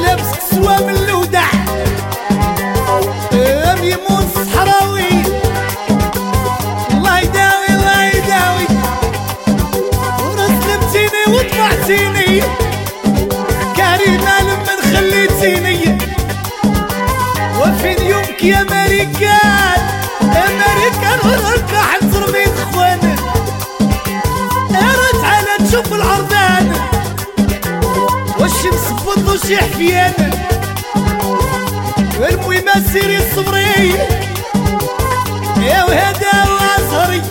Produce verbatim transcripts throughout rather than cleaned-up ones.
لابس كسوة من الودع ميمون الصحراوي الله يداوي الله يداوي ورسلمتيني وطلعتيني كريمة لمن خليتيني وفين يومك يا ماريكان امريكان ورك حنصر بين اخوان ارد على تشوف العرضان والشمس بوض وشي حفيان المهم سيري الصبري يا وهذا الازهري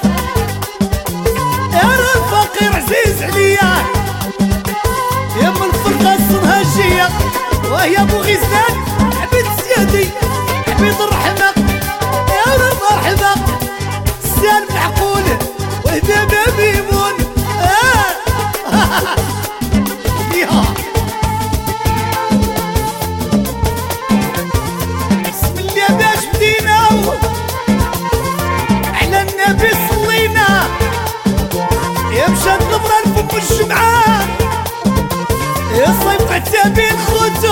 انا الفقير عزيز عليا يا من الفرقه الصنهاجيه وهي ابو غزلان عبيد السيادي عبيد الرحمه يا مرحبا السال معقول وهذا ميمون آه. بسم الله باش بدينا على النبي صلينا يا مشات نظرة لفم الجمعة يا صيف عتابين خوتو